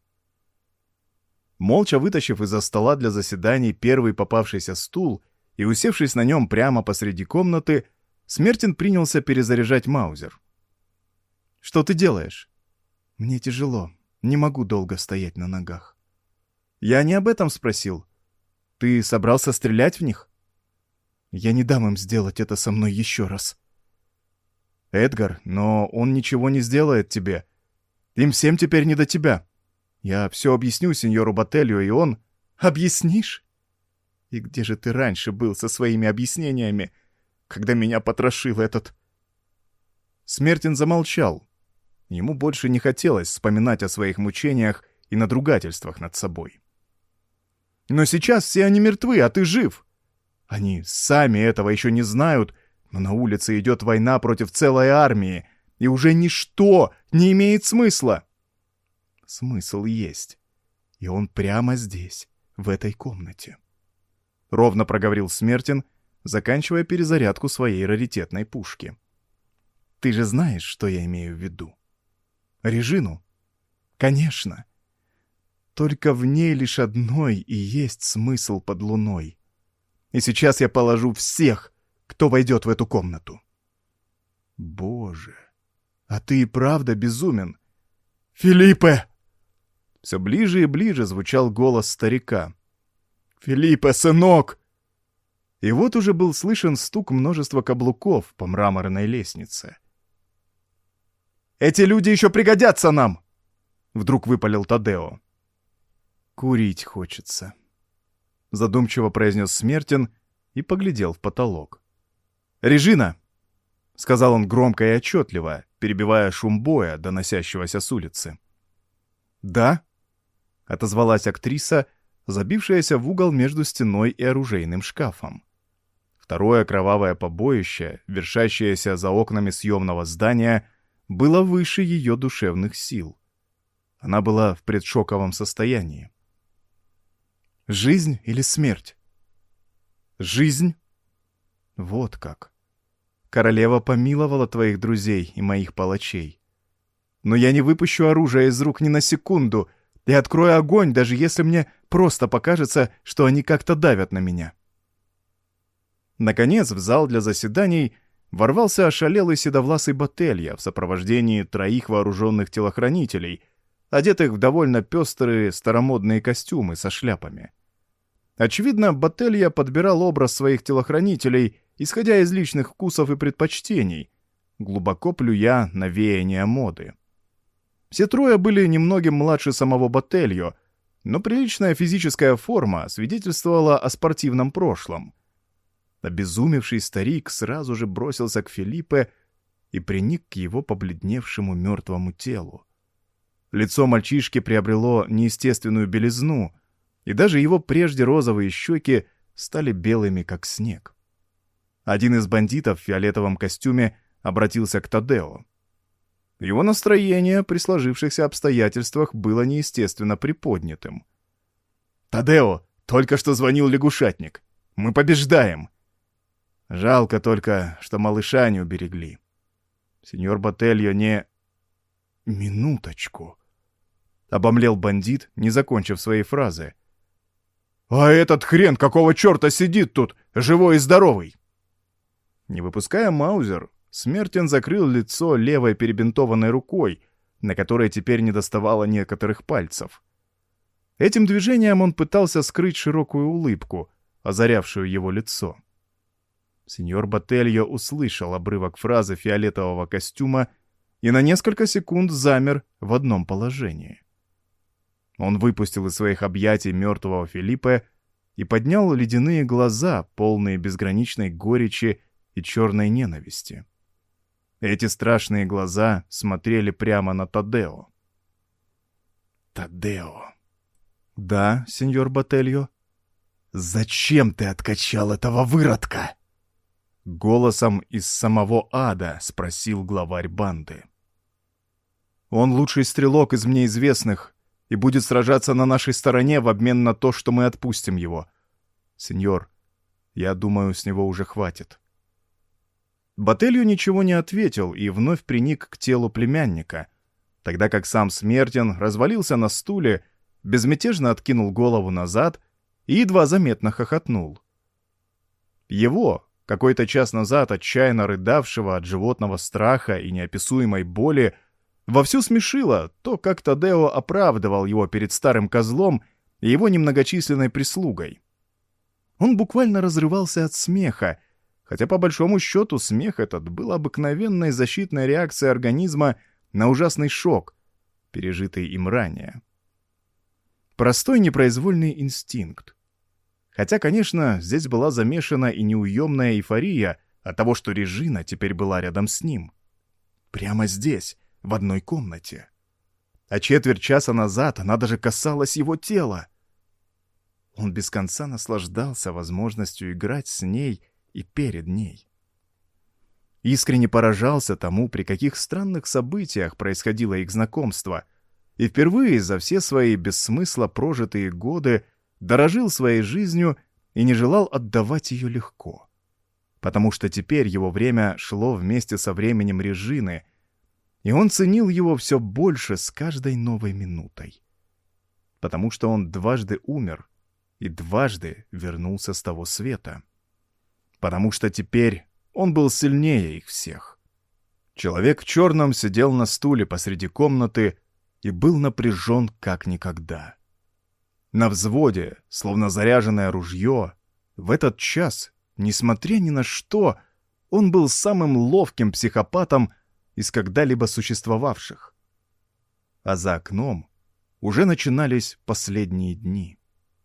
Молча вытащив из-за стола для заседаний первый попавшийся стул и усевшись на нем прямо посреди комнаты, Смертин принялся перезаряжать маузер. «Что ты делаешь?» «Мне тяжело, не могу долго стоять на ногах». «Я не об этом спросил. Ты собрался стрелять в них?» «Я не дам им сделать это со мной еще раз». «Эдгар, но он ничего не сделает тебе. Им всем теперь не до тебя. Я все объясню сеньору Ботельо, и он...» «Объяснишь? И где же ты раньше был со своими объяснениями, когда меня потрошил этот...» Смертин замолчал. Ему больше не хотелось вспоминать о своих мучениях и надругательствах над собой. «Но сейчас все они мертвы, а ты жив. Они сами этого еще не знают, но на улице идет война против целой армии, и уже ничто не имеет смысла». «Смысл есть, и он прямо здесь, в этой комнате», — ровно проговорил Смертин, заканчивая перезарядку своей раритетной пушки. «Ты же знаешь, что я имею в виду? Режину? Конечно. Только в ней лишь одной и есть смысл под луной. И сейчас я положу всех, кто войдет в эту комнату». «Боже, а ты и правда безумен!» «Филиппе!» Все ближе и ближе звучал голос старика. «Филиппе, сынок!» И вот уже был слышен стук множества каблуков по мраморной лестнице. «Эти люди еще пригодятся нам!» — вдруг выпалил Тадео. «Курить хочется», — задумчиво произнес Смертин и поглядел в потолок. «Режина!» — сказал он громко и отчетливо, перебивая шум боя, доносящегося с улицы. «Да?» — отозвалась актриса, забившаяся в угол между стеной и оружейным шкафом. Второе кровавое побоище, вершащееся за окнами съемного здания, было выше ее душевных сил. Она была в предшоковом состоянии. «Жизнь или смерть?» «Жизнь?» «Вот как. Королева помиловала твоих друзей и моих палачей. Но я не выпущу оружие из рук ни на секунду и открою огонь, даже если мне просто покажется, что они как-то давят на меня». Наконец в зал для заседаний ворвался ошалелый седовласый Ботелья в сопровождении троих вооруженных телохранителей, одетых в довольно пестрые старомодные костюмы со шляпами. Очевидно, Ботелья подбирал образ своих телохранителей, исходя из личных вкусов и предпочтений, глубоко плюя на веяния моды. Все трое были немногим младше самого Ботельо, но приличная физическая форма свидетельствовала о спортивном прошлом. Обезумевший старик сразу же бросился к Филиппе и приник к его побледневшему мертвому телу. Лицо мальчишки приобрело неестественную белизну, и даже его прежде розовые щеки стали белыми, как снег. Один из бандитов в фиолетовом костюме обратился к Тадео. Его настроение при сложившихся обстоятельствах было неестественно приподнятым. «Тадео, только что звонил лягушатник. Мы побеждаем!» Жалко только, что малыша не уберегли. Сеньор Ботельо не... Минуточку. Обомлел бандит, не закончив своей фразы. А этот хрен какого черта сидит тут, живой и здоровый? Не выпуская маузер, Смертин закрыл лицо левой перебинтованной рукой, на которой теперь не доставало некоторых пальцев. Этим движением он пытался скрыть широкую улыбку, озарявшую его лицо. Сеньор Ботельо услышал обрывок фразы фиолетового костюма и на несколько секунд замер в одном положении. Он выпустил из своих объятий мертвого Филиппе и поднял ледяные глаза, полные безграничной горечи и черной ненависти. Эти страшные глаза смотрели прямо на Тадео. «Тадео!» «Да, сеньор Ботельо?» «Зачем ты откачал этого выродка?» Голосом из самого ада спросил главарь банды. «Он лучший стрелок из мне известных и будет сражаться на нашей стороне в обмен на то, что мы отпустим его. Сеньор, я думаю, с него уже хватит». Ботельо ничего не ответил и вновь приник к телу племянника, тогда как сам Смертин развалился на стуле, безмятежно откинул голову назад и едва заметно хохотнул. Его, какой-то час назад отчаянно рыдавшего от животного страха и неописуемой боли, вовсю смешило то, как Тадео оправдывал его перед старым козлом и его немногочисленной прислугой. Он буквально разрывался от смеха, хотя по большому счету смех этот был обыкновенной защитной реакцией организма на ужасный шок, пережитый им ранее. Простой непроизвольный инстинкт. Хотя, конечно, здесь была замешана и неуемная эйфория от того, что Режина теперь была рядом с ним. Прямо здесь, в одной комнате. А четверть часа назад она даже касалась его тела. Он без конца наслаждался возможностью играть с ней и перед ней. Искренне поражался тому, при каких странных событиях происходило их знакомство, и впервые за все свои без смысла прожитые годы дорожил своей жизнью и не желал отдавать ее легко. Потому что теперь его время шло вместе со временем Режины, и он ценил его все больше с каждой новой минутой. Потому что он дважды умер и дважды вернулся с того света. Потому что теперь он был сильнее их всех. Человек в черном сидел на стуле посреди комнаты и был напряжен как никогда. На взводе, словно заряженное ружье, в этот час несмотря ни на что, он был самым ловким психопатом из когда-либо существовавших. А за окном уже начинались последние дни.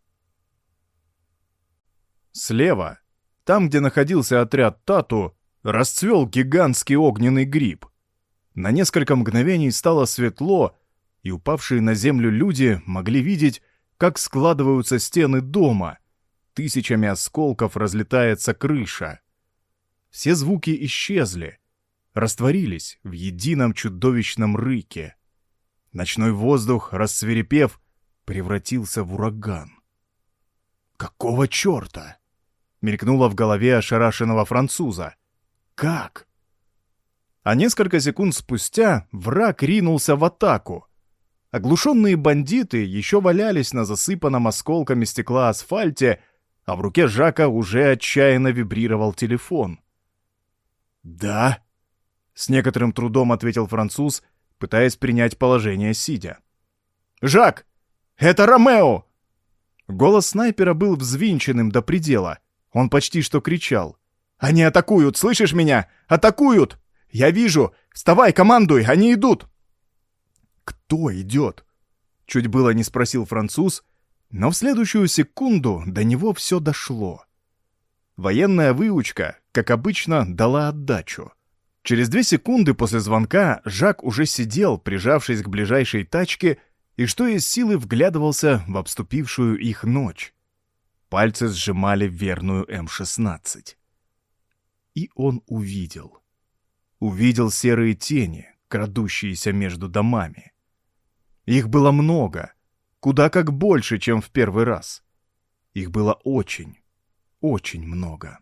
Слева, там, где находился отряд Тату, расцвел гигантский огненный гриб. На несколько мгновений стало светло, и упавшие на землю люди могли видеть, как складываются стены дома. Тысячами осколков разлетается крыша. Все звуки исчезли, растворились в едином чудовищном рыке. Ночной воздух, рассвирепев, превратился в ураган. «Какого черта?» — мелькнуло в голове ошарашенного француза. «Как?» А несколько секунд спустя враг ринулся в атаку. Оглушенные бандиты еще валялись на засыпанном осколками стекла асфальте, а в руке Жака уже отчаянно вибрировал телефон. «Да?» — с некоторым трудом ответил француз, пытаясь принять положение сидя. «Жак! Это Ромео!» Голос снайпера был взвинченным до предела. Он почти что кричал. «Они атакуют! Слышишь меня? Атакуют! Я вижу! Вставай, командуй! Они идут!» «Кто идет?» Чуть было не спросил француз, но в следующую секунду до него все дошло. Военная выучка, как обычно, дала отдачу. Через две секунды после звонка Жак уже сидел, прижавшись к ближайшей тачке, и что из силы вглядывался в обступившую их ночь. Пальцы сжимали верную эм шестнадцать. И он увидел. Увидел серые тени, крадущиеся между домами. Их было много, куда как больше, чем в первый раз. Их было очень, очень много.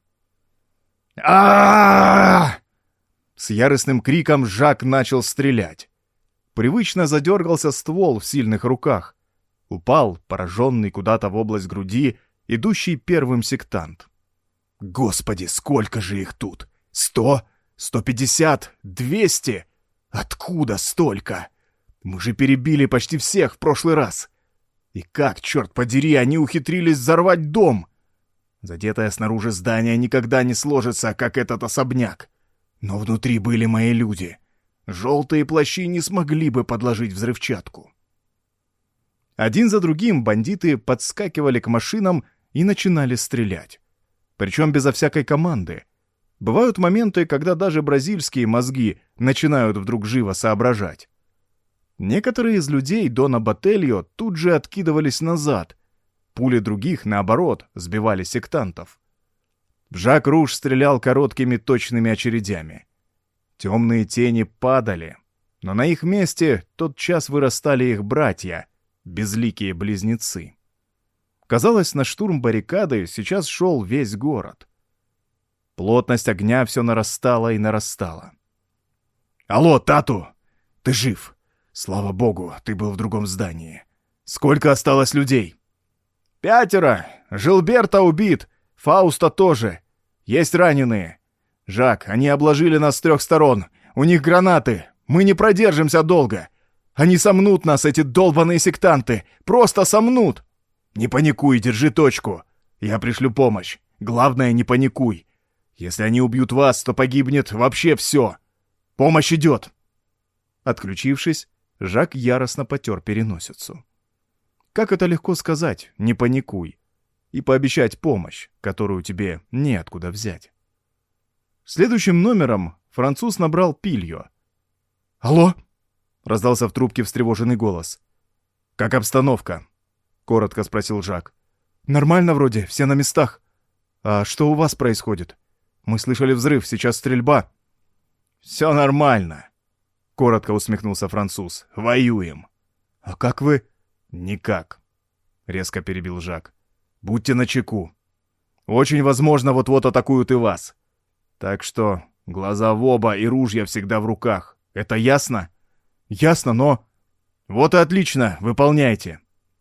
а С яростным криком Жак начал стрелять. Привычно задергался ствол в сильных руках. Упал, пораженный куда-то в область груди, идущий первым сектант. «Господи, сколько же их тут! Сто? Сто пятьдесят? Двести? Откуда столько? Мы же перебили почти всех в прошлый раз! И как, черт подери, они ухитрились взорвать дом? Задетое снаружи здание никогда не сложится, как этот особняк. Но внутри были мои люди. Желтые плащи не смогли бы подложить взрывчатку». Один за другим бандиты подскакивали к машинам и начинали стрелять. Причем безо всякой команды. Бывают моменты, когда даже бразильские мозги начинают вдруг живо соображать. Некоторые из людей Дона Ботельо тут же откидывались назад. Пули других, наоборот, сбивали сектантов. Жак Руж стрелял короткими точными очередями. Темные тени падали, но на их месте тотчас вырастали их братья, безликие близнецы. Казалось, на штурм баррикады сейчас шел весь город. Плотность огня все нарастала и нарастала. «Алло, Тату! Ты жив! Слава богу, ты был в другом здании. Сколько осталось людей?» «Пятеро! Жилберто убит! Фауста тоже! Есть раненые! Жак, они обложили нас с трех сторон! У них гранаты! Мы не продержимся долго! Они сомнут нас, эти долбаные сектанты! Просто сомнут! Не паникуй, держи точку! Я пришлю помощь! Главное, не паникуй! Если они убьют вас, то погибнет вообще все! Помощь идет!» Отключившись, Жак яростно потер переносицу. Как это легко сказать «не паникуй» и пообещать помощь, которую тебе неоткуда взять. Следующим номером француз набрал Пильо. «Алло?» — раздался в трубке встревоженный голос. «Как обстановка?» — коротко спросил Жак. «Нормально вроде, все на местах. А что у вас происходит? Мы слышали взрыв, сейчас стрельба». «Все нормально», — коротко усмехнулся француз. «Воюем». «А как вы?» «Никак», — резко перебил Жак. «Будьте начеку. Очень возможно, вот-вот атакуют и вас. Так что глаза в оба и ружья всегда в руках. Это ясно?» «Ясно, но...» «Вот и отлично, выполняйте».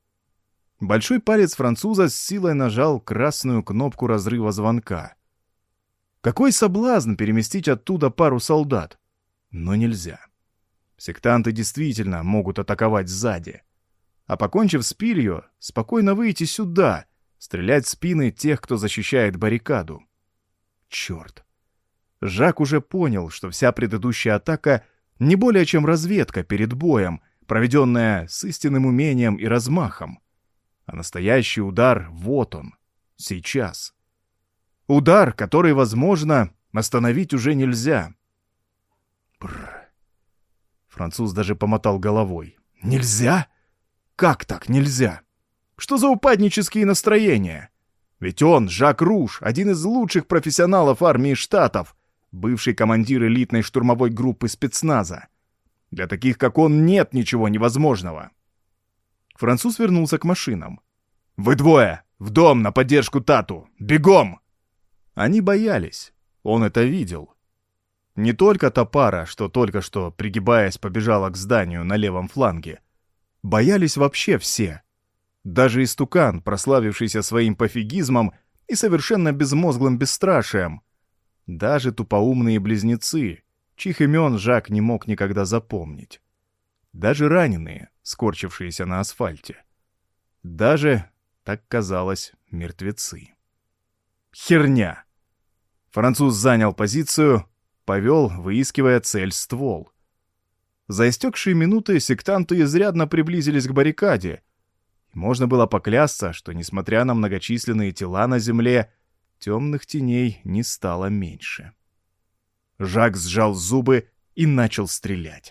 Большой палец француза с силой нажал красную кнопку разрыва звонка. Какой соблазн переместить оттуда пару солдат? Но нельзя. Сектанты действительно могут атаковать сзади. А покончив с Пильо, спокойно выйти сюда, стрелять в спины тех, кто защищает баррикаду. Черт. Жак уже понял, что вся предыдущая атака не более чем разведка перед боем, проведенная с истинным умением и размахом. А настоящий удар — вот он, сейчас. Удар, который, возможно, остановить уже нельзя. Бррр. Француз даже помотал головой. Нельзя? Как так нельзя? Что за упаднические настроения? Ведь он, Жак Руж, один из лучших профессионалов армии Штатов, бывший командир элитной штурмовой группы спецназа. Для таких, как он, нет ничего невозможного. Француз вернулся к машинам. «Вы двое! В дом на поддержку Тату! Бегом!» Они боялись. Он это видел. Не только та пара, что только что, пригибаясь, побежала к зданию на левом фланге. Боялись вообще все. Даже истукан, прославившийся своим пофигизмом и совершенно безмозглым бесстрашием. Даже тупоумные близнецы, чьих имен Жак не мог никогда запомнить. Даже раненые, скорчившиеся на асфальте. Даже, так казалось, мертвецы. Херня! Француз занял позицию, повел, выискивая цель, ствол. За истекшие минуты сектанты изрядно приблизились к баррикаде. Можно было поклясться, что, несмотря на многочисленные тела на земле, темных теней не стало меньше. Жак сжал зубы и начал стрелять.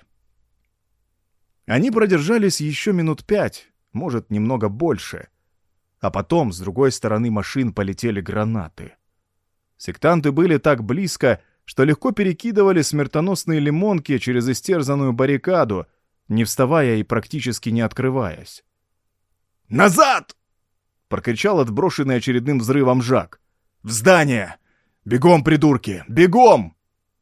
Они продержались еще минут пять, может, немного больше. А потом с другой стороны машин полетели гранаты. Сектанты были так близко, что легко перекидывали смертоносные лимонки через истерзанную баррикаду, не вставая и практически не открываясь. «Назад!» — прокричал отброшенный очередным взрывом Жак. «В здание! Бегом, придурки! Бегом!»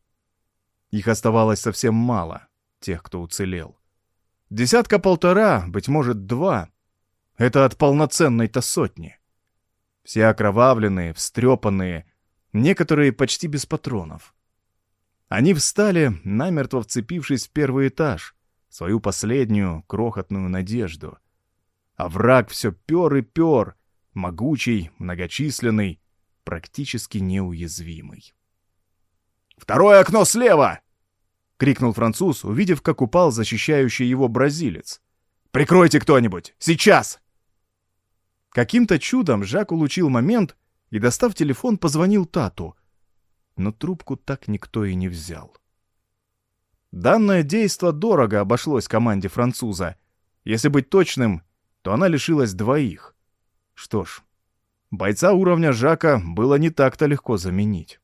Их оставалось совсем мало, тех, кто уцелел. Десятка-полтора, быть может, два. Это от полноценной-то сотни. Все окровавленные, встрепанные, некоторые почти без патронов. Они встали, намертво вцепившись в первый этаж, свою последнюю крохотную надежду. А враг все пер и пер, могучий, многочисленный, практически неуязвимый. «Второе окно слева!» — крикнул француз, увидев, как упал защищающий его бразилец. «Прикройте кто-нибудь! Сейчас!» Каким-то чудом Жак улучил момент и, достав телефон, позвонил Тату. Но трубку так никто и не взял. Данное действо дорого обошлось команде француза. Если быть точным, то она лишилась двоих. Что ж, бойца уровня Жака было не так-то легко заменить.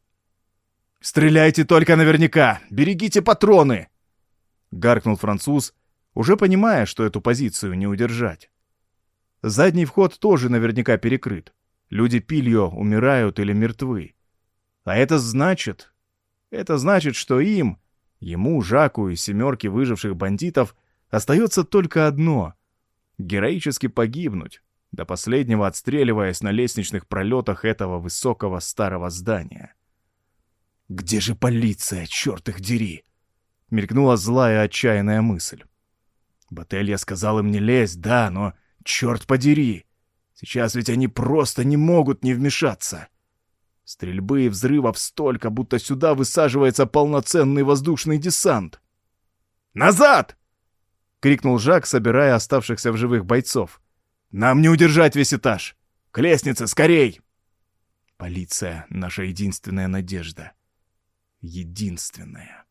«Стреляйте только наверняка! Берегите патроны!» — гаркнул француз, уже понимая, что эту позицию не удержать. Задний вход тоже наверняка перекрыт. Люди Пильо умирают или мертвы. А это значит... Это значит, что им, ему, Жаку и семерке выживших бандитов, остается только одно — героически погибнуть, до последнего отстреливаясь на лестничных пролетах этого высокого старого здания. «Где же полиция, черт их дери?» — мелькнула злая отчаянная мысль. Ботелья сказал им не лезть, да, но, черт подери, сейчас ведь они просто не могут не вмешаться. Стрельбы и взрывов столько, будто сюда высаживается полноценный воздушный десант. «Назад!» — крикнул Жак, собирая оставшихся в живых бойцов. «Нам не удержать весь этаж! К лестнице, скорей!» Полиция — наша единственная надежда. Единственная.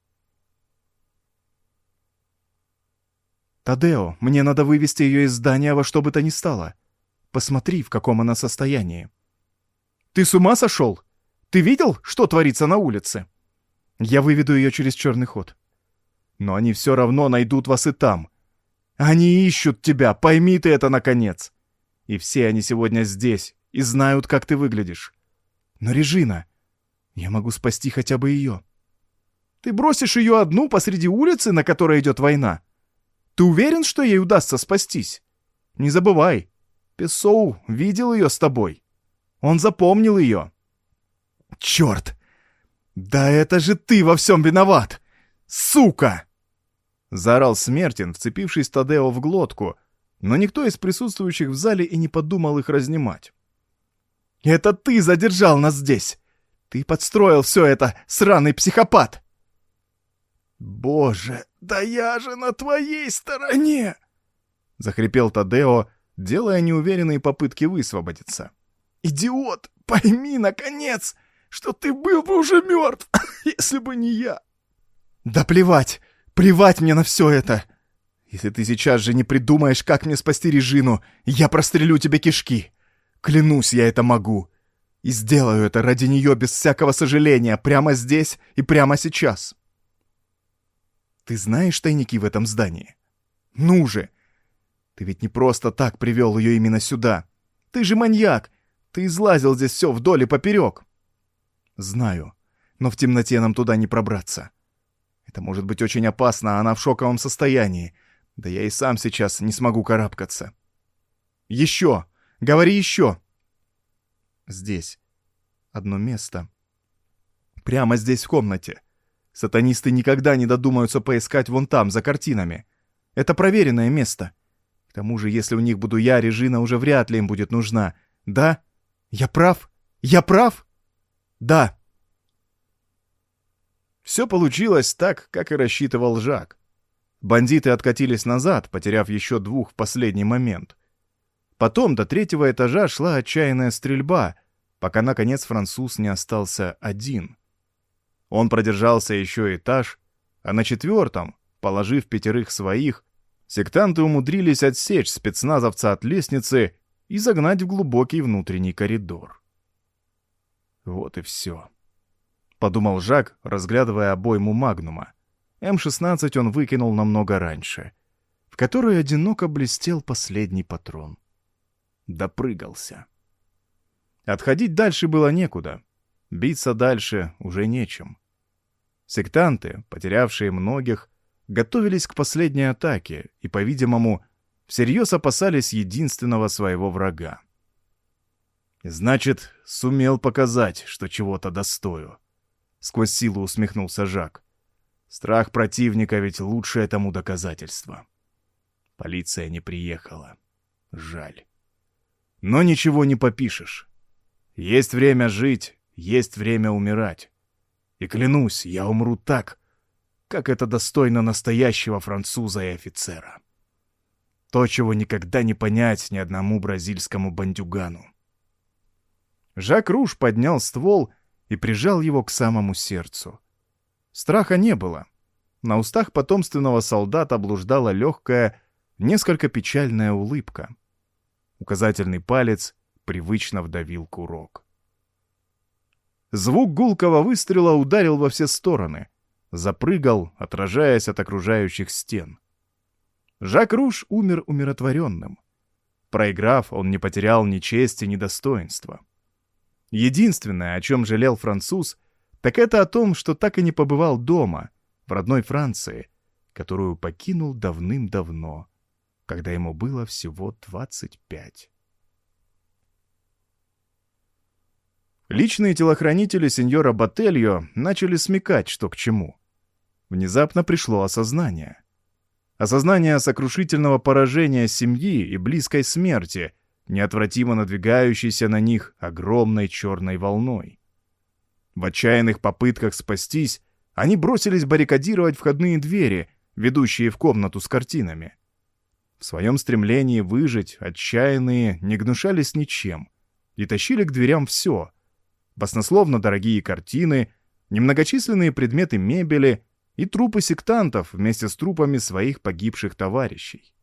«Тадео, мне надо вывести ее из здания во что бы то ни стало. Посмотри, в каком она состоянии». «Ты с ума сошел? Ты видел, что творится на улице?» «Я выведу ее через черный ход». «Но они все равно найдут вас и там. Они ищут тебя, пойми ты это, наконец. И все они сегодня здесь и знают, как ты выглядишь. Но Режина, я могу спасти хотя бы ее». «Ты бросишь ее одну посреди улицы, на которой идет война? Ты уверен, что ей удастся спастись? Не забывай, Песоу видел ее с тобой. Он запомнил ее». «Черт! Да это же ты во всем виноват! Сука!» Заорал Смертин, вцепившись Тадео в глотку, но никто из присутствующих в зале и не подумал их разнимать. «Это ты задержал нас здесь! Ты подстроил все это, сраный психопат!» «Боже, да я же на твоей стороне!» — захрипел Тадео, делая неуверенные попытки высвободиться. «Идиот, пойми, наконец, что ты был бы уже мертв, если бы не я!» «Да плевать, плевать мне на все это! Если ты сейчас же не придумаешь, как мне спасти Режину, я прострелю тебе кишки! Клянусь, я это могу! И сделаю это ради нее без всякого сожаления, прямо здесь и прямо сейчас!» «Ты знаешь тайники в этом здании? Ну же! Ты ведь не просто так привел ее именно сюда! Ты же маньяк! Ты излазил здесь все вдоль и поперек!» «Знаю, но в темноте нам туда не пробраться. Это может быть очень опасно, а она в шоковом состоянии. Да я и сам сейчас не смогу карабкаться. Еще! Говори еще!» «Здесь. Одно место. Прямо здесь в комнате. Сатанисты никогда не додумаются поискать вон там, за картинами. Это проверенное место. К тому же, если у них буду я, Режина уже вряд ли им будет нужна. Да? Я прав? Я прав? Да!» Все получилось так, как и рассчитывал Жак. Бандиты откатились назад, потеряв еще двух в последний момент. Потом до третьего этажа шла отчаянная стрельба, пока, наконец, француз не остался один. Он продержался еще этаж, а на четвертом, положив пятерых своих, сектанты умудрились отсечь спецназовца от лестницы и загнать в глубокий внутренний коридор. Вот и все. Подумал Жак, разглядывая обойму «Магнума». эм шестнадцать он выкинул намного раньше, в которой одиноко блестел последний патрон. Допрыгался. Отходить дальше было некуда. Биться дальше уже нечем. Сектанты, потерявшие многих, готовились к последней атаке и, по-видимому, всерьез опасались единственного своего врага. «Значит, сумел показать, что чего-то достою», — сквозь силу усмехнулся Жак. «Страх противника ведь лучшее тому доказательство. Полиция не приехала. Жаль. Но ничего не попишешь. Есть время жить, есть время умирать. И клянусь, я умру так, как это достойно настоящего француза и офицера. То, чего никогда не понять ни одному бразильскому бандюгану». Жак Руж поднял ствол и прижал его к самому сердцу. Страха не было. На устах потомственного солдата блуждала легкая, несколько печальная улыбка. Указательный палец привычно вдавил курок. Звук гулкого выстрела ударил во все стороны, запрыгал, отражаясь от окружающих стен. Жак Руж умер умиротворенным. Проиграв, он не потерял ни чести, ни достоинства. Единственное, о чем жалел француз, так это о том, что так и не побывал дома, в родной Франции, которую покинул давным-давно, когда ему было всего двадцать пять. Личные телохранители сеньора Ботельо начали смекать, что к чему. Внезапно пришло осознание. Осознание сокрушительного поражения семьи и близкой смерти, неотвратимо надвигающейся на них огромной черной волной. В отчаянных попытках спастись они бросились баррикадировать входные двери, ведущие в комнату с картинами. В своем стремлении выжить отчаянные не гнушались ничем и тащили к дверям все — баснословно дорогие картины, немногочисленные предметы мебели и трупы сектантов вместе с трупами своих погибших товарищей.